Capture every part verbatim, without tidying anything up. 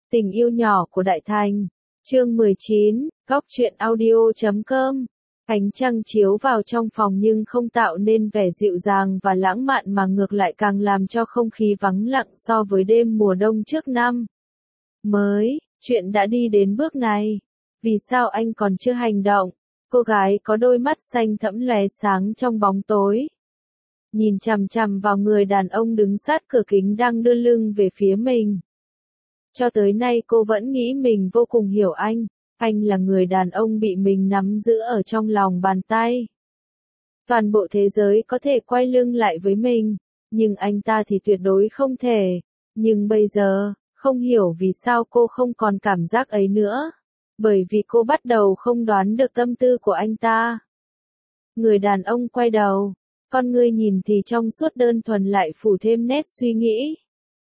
Tình yêu nhỏ của Đại Thành. Chương mười chín, góc truyện audio chấm com. Ánh trăng chiếu vào trong phòng nhưng không tạo nên vẻ dịu dàng và lãng mạn mà ngược lại càng làm cho không khí vắng lặng so với đêm mùa đông trước năm mới. Chuyện đã đi đến bước này. Vì sao anh còn chưa hành động? Cô gái có đôi mắt xanh thẫm lóe sáng trong bóng tối, nhìn chằm chằm vào người đàn ông đứng sát cửa kính đang đưa lưng về phía mình. Cho tới nay cô vẫn nghĩ mình vô cùng hiểu anh. Anh là người đàn ông bị mình nắm giữ ở trong lòng bàn tay. Toàn bộ thế giới có thể quay lưng lại với mình, nhưng anh ta thì tuyệt đối không thể. Nhưng bây giờ, không hiểu vì sao cô không còn cảm giác ấy nữa. Bởi vì cô bắt đầu không đoán được tâm tư của anh ta. Người đàn ông quay đầu, con ngươi nhìn thì trong suốt đơn thuần lại phủ thêm nét suy nghĩ.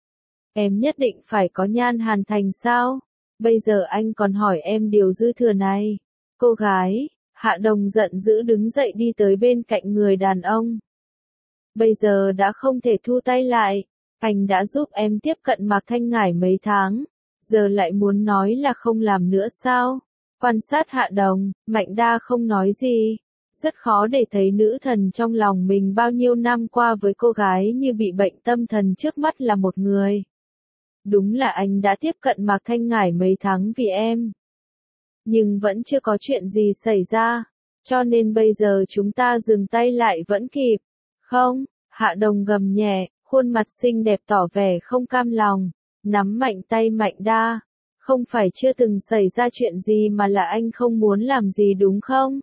Em nhất định phải có Nhan Hàn Thành sao? Bây giờ anh còn hỏi em điều dư thừa này. Cô gái, Hạ Đồng giận dữ đứng dậy đi tới bên cạnh người đàn ông. Bây giờ đã không thể thu tay lại. Anh đã giúp em tiếp cận Mạc Thanh Ngải mấy tháng. Giờ lại muốn nói là không làm nữa sao? Quan sát Hạ Đồng, Mạnh Đa không nói gì. Rất khó để thấy nữ thần trong lòng mình bao nhiêu năm qua với cô gái như bị bệnh tâm thần trước mắt là một người. Đúng là anh đã tiếp cận Mạc Thanh Ngải mấy tháng vì em. Nhưng vẫn chưa có chuyện gì xảy ra. Cho nên bây giờ chúng ta dừng tay lại vẫn kịp. Không, Hạ Đồng gầm nhẹ, khuôn mặt xinh đẹp tỏ vẻ không cam lòng. Nắm mạnh tay Mạnh Đa. Không phải chưa từng xảy ra chuyện gì mà là anh không muốn làm gì đúng không?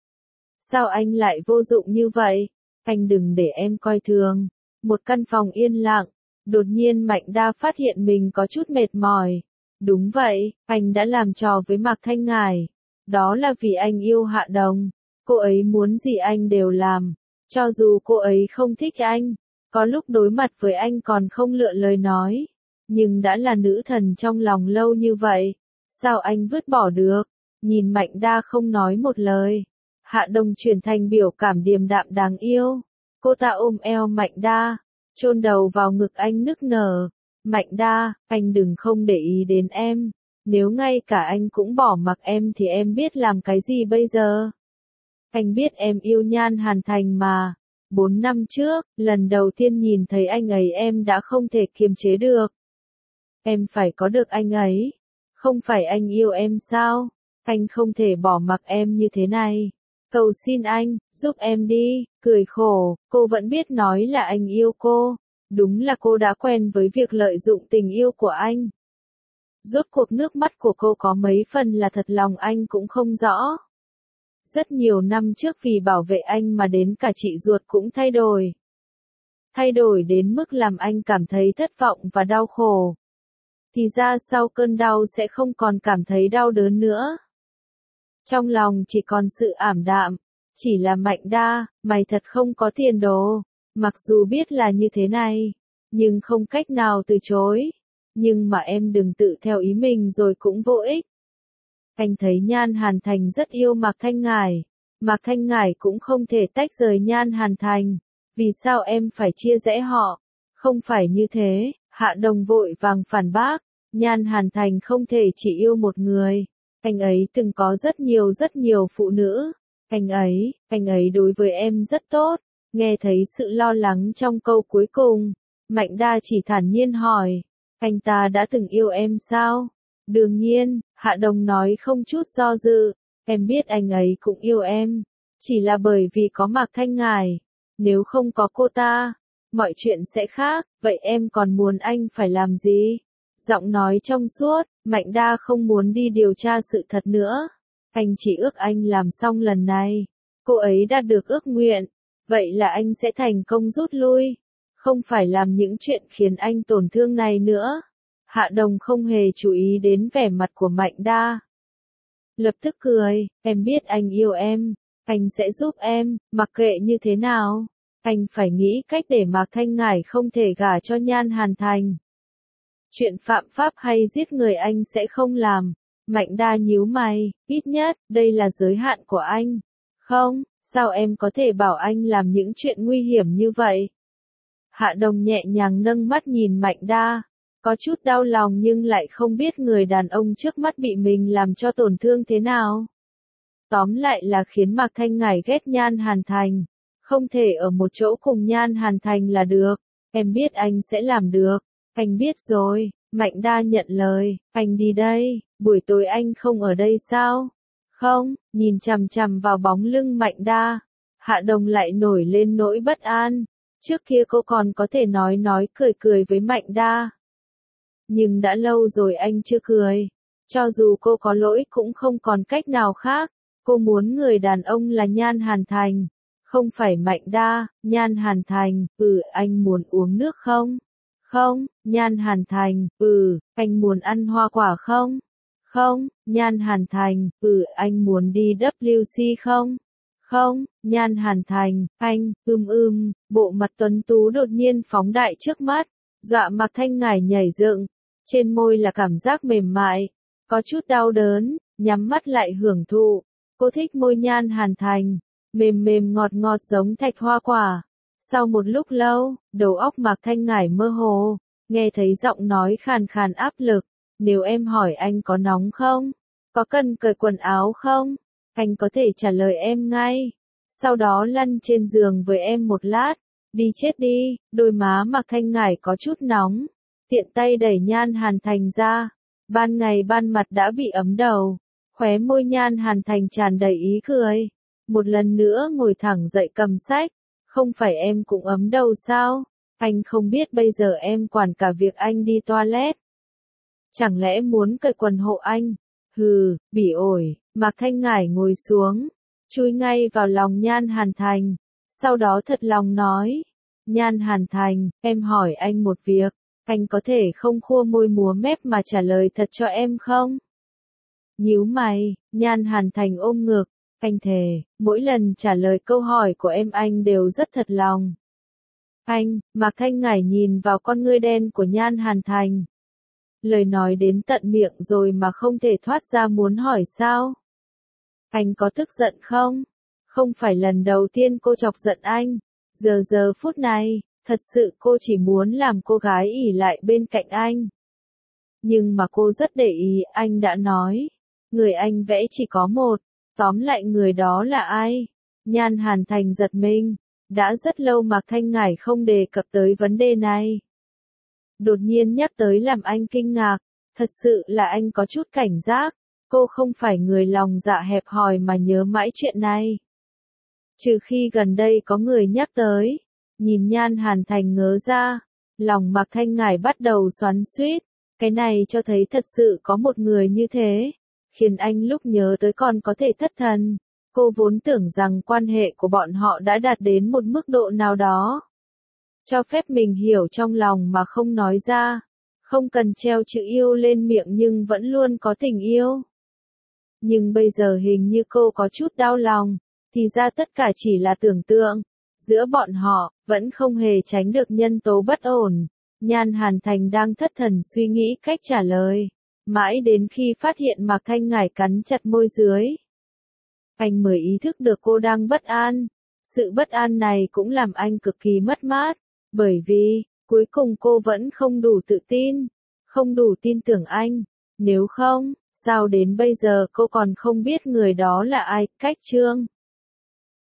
Sao anh lại vô dụng như vậy? Anh đừng để em coi thường. Một căn phòng yên lặng. Đột nhiên Mạnh Đa phát hiện mình có chút mệt mỏi. Đúng vậy, anh đã làm trò với Mạc Thanh Ngải. Đó là vì anh yêu Hạ Đồng. Cô ấy muốn gì anh đều làm. Cho dù cô ấy không thích anh. Có lúc đối mặt với anh còn không lựa lời nói. Nhưng đã là nữ thần trong lòng lâu như vậy. Sao anh vứt bỏ được? Nhìn Mạnh Đa không nói một lời. Hạ Đồng chuyển thành biểu cảm điềm đạm đáng yêu. Cô ta ôm eo Mạnh Đa, chôn đầu vào ngực anh nức nở. Mạnh Đa, anh đừng không để ý đến em. Nếu ngay cả anh cũng bỏ mặc em thì em biết làm cái gì bây giờ? Anh biết em yêu Nhan Hàn Thành mà. Bốn năm trước, lần đầu tiên nhìn thấy anh ấy em đã không thể kiềm chế được. Em phải có được anh ấy. Không phải anh yêu em sao? Anh không thể bỏ mặc em như thế này. Cầu xin anh, giúp em đi. Cười khổ, cô vẫn biết nói là anh yêu cô. Đúng là cô đã quen với việc lợi dụng tình yêu của anh. Rốt cuộc nước mắt của cô có mấy phần là thật lòng anh cũng không rõ. Rất nhiều năm trước vì bảo vệ anh mà đến cả chị ruột cũng thay đổi. Thay đổi đến mức làm anh cảm thấy thất vọng và đau khổ. Thì ra sau cơn đau sẽ không còn cảm thấy đau đớn nữa. Trong lòng chỉ còn sự ảm đạm. Chỉ là Mạnh Đa, mày thật không có tiền đồ. Mặc dù biết là như thế này, nhưng không cách nào từ chối. Nhưng mà em đừng tự theo ý mình rồi cũng vô ích. Anh thấy Nhan Hàn Thành rất yêu Mạc Thanh Ngải. Mạc Thanh Ngải cũng không thể tách rời Nhan Hàn Thành. Vì sao em phải chia rẽ họ? Không phải như thế, Hạ Đồng vội vàng phản bác. Nhan Hàn Thành không thể chỉ yêu một người. Anh ấy từng có rất nhiều rất nhiều phụ nữ. Anh ấy, anh ấy đối với em rất tốt. Nghe thấy sự lo lắng trong câu cuối cùng, Mạnh Đa chỉ thản nhiên hỏi. Anh ta đã từng yêu em sao? Đương nhiên, Hạ Đồng nói không chút do dự. Em biết anh ấy cũng yêu em. Chỉ là bởi vì có Mạc Thanh Ngải. Nếu không có cô ta, mọi chuyện sẽ khác. Vậy em còn muốn anh phải làm gì? Giọng nói trong suốt, Mạnh Đa không muốn đi điều tra sự thật nữa. Anh chỉ ước anh làm xong lần này. Cô ấy đạt được ước nguyện. Vậy là anh sẽ thành công rút lui. Không phải làm những chuyện khiến anh tổn thương này nữa. Hạ Đồng không hề chú ý đến vẻ mặt của Mạnh Đa. Lập tức cười, em biết anh yêu em. Anh sẽ giúp em, mặc kệ như thế nào. Anh phải nghĩ cách để Mạc Thanh Ngải không thể gả cho Nhan Hàn Thành. Chuyện phạm pháp hay giết người anh sẽ không làm. Mạnh Đa nhíu mày, ít nhất, đây là giới hạn của anh. Không, sao em có thể bảo anh làm những chuyện nguy hiểm như vậy? Hạ Đồng nhẹ nhàng nâng mắt nhìn Mạnh Đa. Có chút đau lòng nhưng lại không biết người đàn ông trước mắt bị mình làm cho tổn thương thế nào. Tóm lại là khiến Mạc Thanh Ngải ghét Nhan Hàn Thành. Không thể ở một chỗ cùng Nhan Hàn Thành là được. Em biết anh sẽ làm được. Anh biết rồi. Mạnh Đa nhận lời. Anh đi đây. Buổi tối anh không ở đây sao? Không. Nhìn chằm chằm vào bóng lưng Mạnh Đa. Hạ Đồng lại nổi lên nỗi bất an. Trước kia cô còn có thể nói nói cười cười với Mạnh Đa. Nhưng đã lâu rồi anh chưa cười. Cho dù cô có lỗi cũng không còn cách nào khác. Cô muốn người đàn ông là Nhan Hàn Thành. Không phải Mạnh Đa. Nhan Hàn Thành, ừ, anh muốn uống nước không? Không. Nhan Hàn Thành, ừ, anh muốn ăn hoa quả không? Không. Nhan Hàn Thành, ừ, anh muốn đi W C không? Không. Nhan Hàn Thành, anh, ưm ưm, bộ mặt tuấn tú đột nhiên phóng đại trước mắt, dọa Mạc Thanh Ngải nhảy dựng, trên môi là cảm giác mềm mại, có chút đau đớn, nhắm mắt lại hưởng thụ. Cô thích môi Nhan Hàn Thành, mềm mềm ngọt ngọt giống thạch hoa quả. Sau một lúc lâu, đầu óc Mạc Thanh Ngải mơ hồ, nghe thấy giọng nói khàn khàn áp lực, nếu em hỏi anh có nóng không? Có cần cởi quần áo không? Anh có thể trả lời em ngay. Sau đó lăn trên giường với em một lát. Đi chết đi, đôi má Mạc Thanh Ngải có chút nóng. Tiện tay đẩy Nhan Hàn Thành ra. Ban ngày ban mặt đã bị ấm đầu. Khóe môi Nhan Hàn Thành tràn đầy ý cười. Một lần nữa ngồi thẳng dậy cầm sách. Không phải em cũng ấm đầu sao? Anh không biết bây giờ em quản cả việc anh đi toilet. Chẳng lẽ muốn cởi quần hộ anh? Hừ, bỉ ổi. Mạc Thanh Ngải ngồi xuống, chui ngay vào lòng Nhan Hàn Thành, sau đó thật lòng nói, Nhan Hàn Thành, em hỏi anh một việc, anh có thể không khua môi múa mép mà trả lời thật cho em không? Nhíu mày, Nhan Hàn Thành ôm ngực, anh thề, mỗi lần trả lời câu hỏi của em anh đều rất thật lòng. Anh, Mạc Thanh Ngải nhìn vào con ngươi đen của Nhan Hàn Thành. Lời nói đến tận miệng rồi mà không thể thoát ra muốn hỏi sao? Anh có tức giận không? Không phải lần đầu tiên cô chọc giận anh. Giờ giờ phút này, thật sự cô chỉ muốn làm cô gái ỷ lại bên cạnh anh. Nhưng mà cô rất để ý, anh đã nói. Người anh vẽ chỉ có một. Tóm lại người đó là ai? Nhan Hàn Thành giật mình. Đã rất lâu Mạc Thanh Ngải không đề cập tới vấn đề này. Đột nhiên nhắc tới làm anh kinh ngạc. Thật sự là anh có chút cảnh giác. Cô không phải người lòng dạ hẹp hòi mà nhớ mãi chuyện này. Trừ khi gần đây có người nhắc tới. Nhìn Nhan Hàn Thành ngớ ra. Lòng Mạc Thanh Ngải bắt đầu xoắn xuýt. Cái này cho thấy thật sự có một người như thế. Khiến anh lúc nhớ tới còn có thể thất thần. Cô vốn tưởng rằng quan hệ của bọn họ đã đạt đến một mức độ nào đó. Cho phép mình hiểu trong lòng mà không nói ra. Không cần treo chữ yêu lên miệng nhưng vẫn luôn có tình yêu. Nhưng bây giờ hình như cô có chút đau lòng. Thì ra tất cả chỉ là tưởng tượng. Giữa bọn họ, vẫn không hề tránh được nhân tố bất ổn. Nhan Hàn Thành đang thất thần suy nghĩ cách trả lời. Mãi đến khi phát hiện Mạc Thanh Ngải cắn chặt môi dưới. Anh mới ý thức được cô đang bất an. Sự bất an này cũng làm anh cực kỳ mất mát. Bởi vì, cuối cùng cô vẫn không đủ tự tin. Không đủ tin tưởng anh. Nếu không, sao đến bây giờ cô còn không biết người đó là ai? Cách chương